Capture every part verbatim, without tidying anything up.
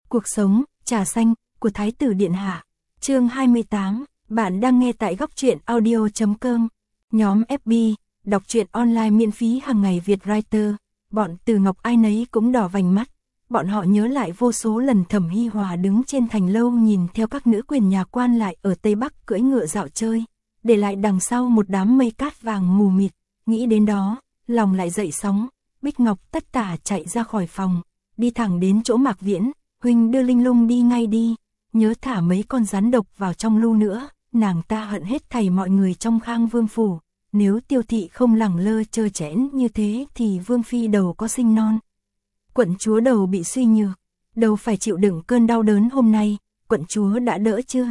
Cuộc sống, trà xanh, của Thái tử Điện Hạ. Chương hai mươi tám, bạn đang nghe tại góc truyện audio chấm com. Nhóm ép bê, đọc truyện online miễn phí hàng ngày Việt Writer. Bọn Từ Ngọc ai nấy cũng đỏ vành mắt. Bọn họ nhớ lại vô số lần Thẩm Hi Hòa đứng trên thành lâu nhìn theo các nữ quyền nhà quan lại ở Tây Bắc cưỡi ngựa dạo chơi, để lại đằng sau một đám mây cát vàng mù mịt. Nghĩ đến đó, lòng lại dậy sóng. Bích Ngọc tất tả chạy ra khỏi phòng, đi thẳng đến chỗ Mạc Viễn. Huynh đưa Linh Lung đi ngay đi, nhớ thả mấy con rắn độc vào trong lu nữa, nàng ta hận hết thảy mọi người trong Khang Vương phủ. Nếu Tiêu thị không lẳng lơ trơ trẽn như thế thì Vương phi đầu có sinh non. Quận chúa đầu bị suy nhược, đầu phải chịu đựng cơn đau đớn hôm nay, quận chúa đã đỡ chưa?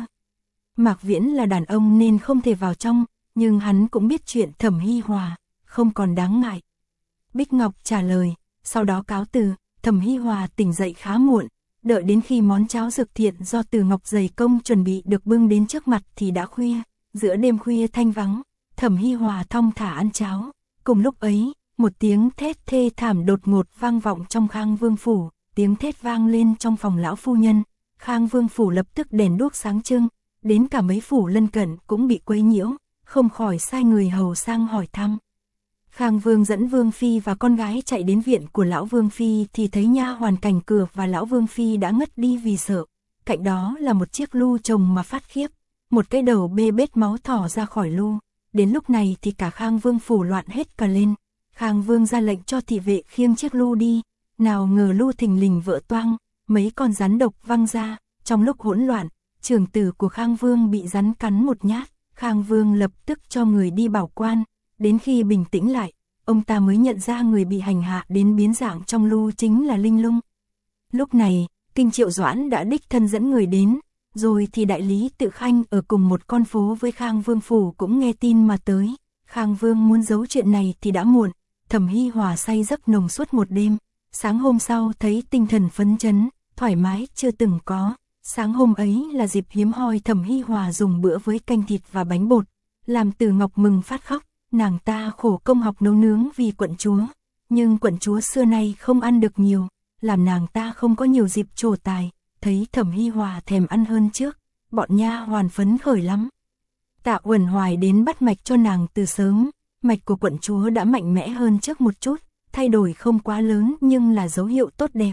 Mạc Viễn là đàn ông nên không thể vào trong, nhưng hắn cũng biết chuyện Thẩm Hi Hòa, không còn đáng ngại. Bích Ngọc trả lời, sau đó cáo từ. Thẩm Hi Hòa tỉnh dậy khá muộn, đợi đến khi món cháo dược thiện do Từ Ngọc dày công chuẩn bị được bưng đến trước mặt thì đã khuya. Giữa đêm khuya thanh vắng, Thẩm Hi Hòa thong thả ăn cháo. Cùng lúc ấy, một tiếng thét thê thảm đột ngột vang vọng trong Khang Vương phủ. Tiếng thét vang lên trong phòng lão phu nhân. Khang Vương phủ lập tức đèn đuốc sáng trưng, đến cả mấy phủ lân cận cũng bị quấy nhiễu, không khỏi sai người hầu sang hỏi thăm. Khang Vương dẫn Vương phi và con gái chạy đến viện của lão Vương phi thì thấy nha hoàn cảnh cửa và lão Vương phi đã ngất đi vì sợ. Cạnh đó là một chiếc lu trồng mà phát khiếp, một cái đầu bê bết máu thỏ ra khỏi lu. Đến lúc này thì cả Khang Vương phủ loạn hết cả lên. Khang Vương ra lệnh cho thị vệ khiêng chiếc lu đi, nào ngờ lu thình lình vỡ toang, mấy con rắn độc văng ra. Trong lúc hỗn loạn, trưởng tử của Khang Vương bị rắn cắn một nhát. Khang Vương lập tức cho người đi bảo quan. Đến khi bình tĩnh lại, ông ta mới nhận ra người bị hành hạ đến biến dạng trong lu chính là Linh Lung. Lúc này, Kinh Triệu Doãn đã đích thân dẫn người đến, rồi thì đại lý Tự Khanh ở cùng một con phố với Khang Vương phủ cũng nghe tin mà tới. Khang Vương muốn giấu chuyện này thì đã muộn. Thẩm Hi Hòa say giấc nồng suốt một đêm, sáng hôm sau thấy tinh thần phấn chấn, thoải mái chưa từng có. Sáng hôm ấy là dịp hiếm hoi Thẩm Hi Hòa dùng bữa với canh thịt và bánh bột, làm Từ Ngọc mừng phát khóc. Nàng ta khổ công học nấu nướng vì quận chúa, nhưng quận chúa xưa nay không ăn được nhiều, làm nàng ta không có nhiều dịp trổ tài. Thấy Thẩm Hi Hòa thèm ăn hơn trước, bọn nha hoàn phấn khởi lắm. Tạ Uẩn Hoài đến bắt mạch cho nàng từ sớm, mạch của quận chúa đã mạnh mẽ hơn trước một chút, thay đổi không quá lớn nhưng là dấu hiệu tốt đẹp.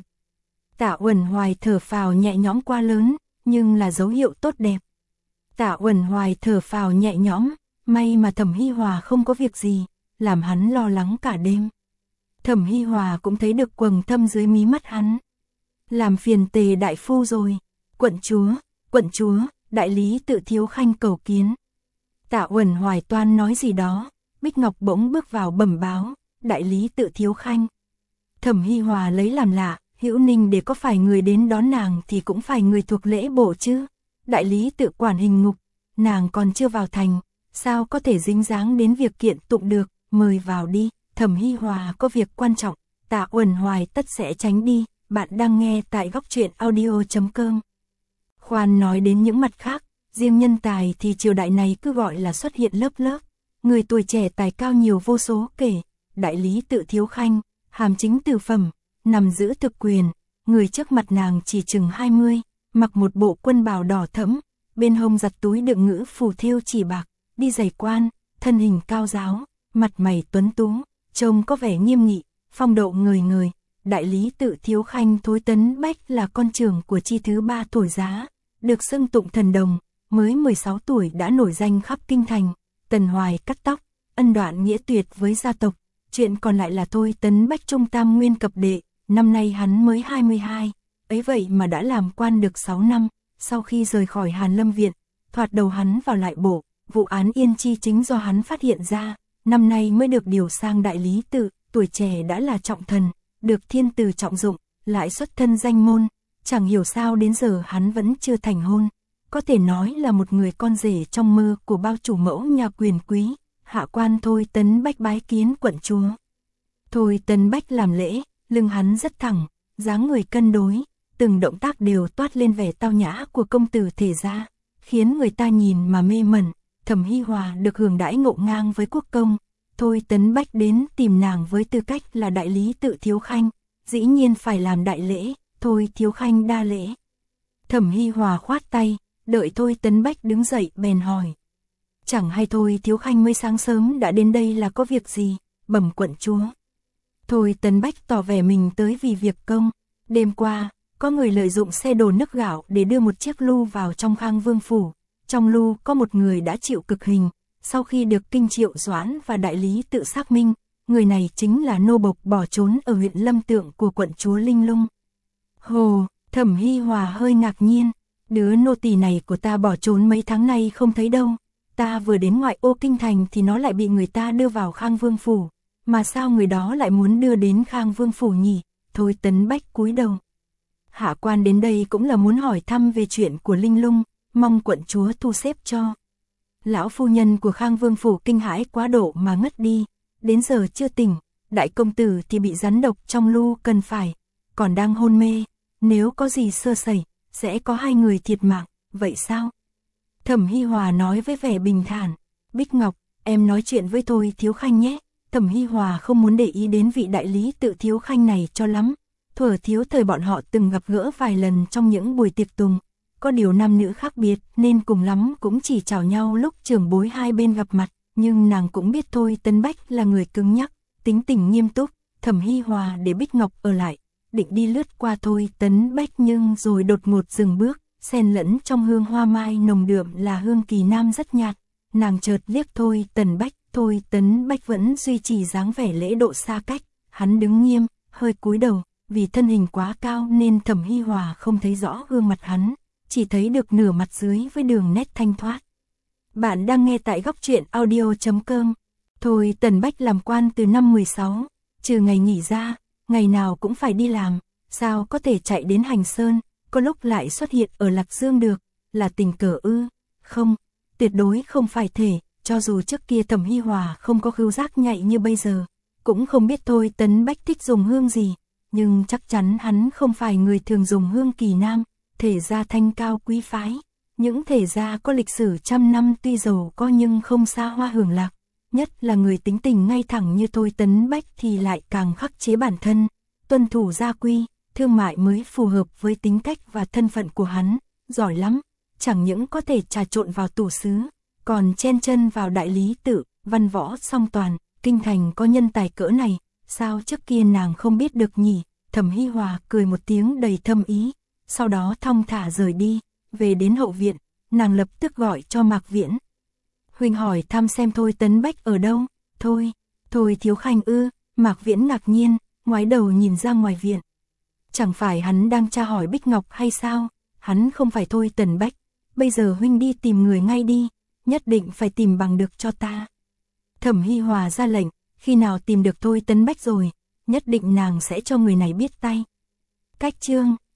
Tạ Uẩn Hoài thở phào nhẹ nhõm quá lớn, nhưng là dấu hiệu tốt đẹp. Tạ Uẩn Hoài thở phào nhẹ nhõm, may mà Thẩm Hi Hòa không có việc gì, làm hắn lo lắng cả đêm. Thẩm Hi Hòa cũng thấy được quầng thâm dưới mí mắt hắn. Làm phiền Tề đại phu rồi. Quận chúa, quận chúa, đại lý Tự thiếu khanh cầu kiến. Tạ Uẩn Hoài toan nói gì đó, Bích Ngọc bỗng bước vào bẩm báo, đại lý Tự thiếu khanh. Thẩm Hi Hòa lấy làm lạ, Hữu Ninh để có phải người đến đón nàng thì cũng phải người thuộc lễ bộ chứ. Đại lý Tự quản hình ngục, nàng còn chưa vào thành, sao có thể dính dáng đến việc kiện tụng được, mời vào đi. Thẩm Hi Hòa có việc quan trọng, Tạ Uẩn Hoài tất sẽ tránh đi. Bạn đang nghe tại góc truyện audio chấm com. Khoan nói đến những mặt khác, riêng nhân tài thì triều đại này cứ gọi là xuất hiện lớp lớp. Người tuổi trẻ tài cao nhiều vô số kể. Đại lý Tự thiếu khanh, hàm chính từ phẩm, nằm giữ thực quyền. Người trước mặt nàng chỉ chừng hai mươi, mặc một bộ quân bào đỏ thẫm, bên hông giặt túi đựng ngữ phù thêu chỉ bạc, đi giày quan, thân hình cao ráo, mặt mày tuấn tú, trông có vẻ nghiêm nghị, phong độ ngời ngời. Đại lý Tự thiếu khanh Thối Tấn Bách là con trưởng của chi thứ ba Thổi Giá, được xưng tụng thần đồng, mới mười sáu tuổi đã nổi danh khắp kinh thành. Tần Hoài cắt tóc, ân đoạn nghĩa tuyệt với gia tộc. Chuyện còn lại là Thối Tấn Bách trung tam nguyên cập đệ, năm nay hắn mới hai mươi hai, ấy vậy mà đã làm quan được sáu năm. Sau khi rời khỏi Hàn Lâm viện, thoạt đầu hắn vào lại bộ, vụ án Yên Chi chính do hắn phát hiện ra, năm nay mới được điều sang đại lý Tự. Tuổi trẻ đã là trọng thần, được thiên tử trọng dụng, lại xuất thân danh môn, chẳng hiểu sao đến giờ hắn vẫn chưa thành hôn. Có thể nói là một người con rể trong mơ của bao chủ mẫu nhà quyền quý. Hạ quan Thối Tấn Bách bái kiến quận chúa. Thối Tấn Bách làm lễ, lưng hắn rất thẳng, dáng người cân đối, từng động tác đều toát lên vẻ tao nhã của công tử thể gia, khiến người ta nhìn mà mê mẩn. Thẩm Hi Hòa được hưởng đãi ngộ ngang với quốc công. Thối Tấn Bách đến tìm nàng với tư cách là đại lý Tự thiếu khanh, dĩ nhiên phải làm đại lễ. Thôi Thiếu Khanh đa lễ. Thẩm Hi Hòa khoát tay, đợi Thôi Tấn Bách đứng dậy bèn hỏi. Chẳng hay Thôi Thiếu Khanh mới sáng sớm đã đến đây là có việc gì, bẩm quận chúa. Thôi Tấn Bách tỏ vẻ mình tới vì việc công. Đêm qua, có người lợi dụng xe đổ nước gạo để đưa một chiếc lu vào trong Khang Vương phủ. Trong lu có một người đã chịu cực hình. Sau khi được Kinh Triệu Doãn và đại lý tự xác minh, người này chính là nô bộc bỏ trốn ở huyện Lâm Tượng của quận chúa Linh Lung. Hồ, Thẩm Hi Hòa hơi ngạc nhiên. Đứa nô tỳ này của ta bỏ trốn mấy tháng nay không thấy đâu. Ta vừa đến ngoại ô kinh thành thì nó lại bị người ta đưa vào Khang Vương phủ. Mà sao người đó lại muốn đưa đến Khang Vương phủ nhỉ? Thôi Tấn Bách cúi đầu. Hạ quan đến đây cũng là muốn hỏi thăm về chuyện của Linh Lung, mong quận chúa thu xếp cho. Lão phu nhân của Khang Vương phủ kinh hãi quá độ mà ngất đi, đến giờ chưa tỉnh, đại công tử thì bị rắn độc trong lu cần phải, còn đang hôn mê, nếu có gì sơ sẩy, sẽ có hai người thiệt mạng, vậy sao? Thẩm Hi Hòa nói với vẻ bình thản, Bích Ngọc, em nói chuyện với Thôi Thiếu Khanh nhé. Thẩm Hi Hòa không muốn để ý đến vị đại lý tự Thiếu Khanh này cho lắm. Thuở thiếu thời bọn họ từng gặp gỡ vài lần trong những buổi tiệc tùng. Có điều nam nữ khác biệt nên cùng lắm cũng chỉ chào nhau lúc trưởng bối hai bên gặp mặt. Nhưng nàng cũng biết Thôi Tấn Bách là người cứng nhắc, tính tình nghiêm túc. Thẩm Hi Hòa để Bích Ngọc ở lại, định đi lướt qua Thôi Tấn Bách nhưng rồi đột ngột dừng bước. Xen lẫn trong hương hoa mai nồng đượm là hương kỳ nam rất nhạt. Nàng chợt liếc Thôi Tấn Bách. Thôi Tấn Bách vẫn duy trì dáng vẻ lễ độ xa cách. Hắn đứng nghiêm, hơi cúi đầu. Vì thân hình quá cao nên Thẩm Hi Hòa không thấy rõ gương mặt hắn, chỉ thấy được nửa mặt dưới với đường nét thanh thoát. Bạn đang nghe tại góc truyện audio chấm com. Thôi Tấn Bách làm quan từ năm mười sáu, trừ ngày nghỉ ra, ngày nào cũng phải đi làm, sao có thể chạy đến Hành Sơn, có lúc lại xuất hiện ở Lạc Dương được, là tình cờ ư? Không, tuyệt đối không phải thể, cho dù trước kia Thẩm Hi Hòa không có khứu giác nhạy như bây giờ, cũng không biết Thôi Tấn Bách thích dùng hương gì. Nhưng chắc chắn hắn không phải người thường dùng hương kỳ nam, thể gia thanh cao quý phái. Những thể gia có lịch sử trăm năm tuy giàu có nhưng không xa hoa hưởng lạc. Nhất là người tính tình ngay thẳng như Thôi Tấn Bách thì lại càng khắc chế bản thân, tuân thủ gia quy, thương mại mới phù hợp với tính cách và thân phận của hắn, giỏi lắm. Chẳng những có thể trà trộn vào tủ sứ, còn chen chân vào đại lý tự, văn võ song toàn, kinh thành có nhân tài cỡ này. Sao trước kia nàng không biết được nhỉ? Thẩm Hi Hòa cười một tiếng đầy thâm ý, sau đó thong thả rời đi, về đến hậu viện, nàng lập tức gọi cho Mạc Viễn. Huynh hỏi thăm xem Thôi Tấn Bách ở đâu? Thôi, Thôi Thiếu Khanh ư? Mạc Viễn ngạc nhiên, ngoái đầu nhìn ra ngoài viện. Chẳng phải hắn đang tra hỏi Bích Ngọc hay sao? Hắn không phải Thôi Tấn Bách, bây giờ huynh đi tìm người ngay đi, nhất định phải tìm bằng được cho ta. Thẩm Hi Hòa ra lệnh. Khi nào tìm được Thôi Tấn Bách rồi, nhất định nàng sẽ cho người này biết tay. Cách chương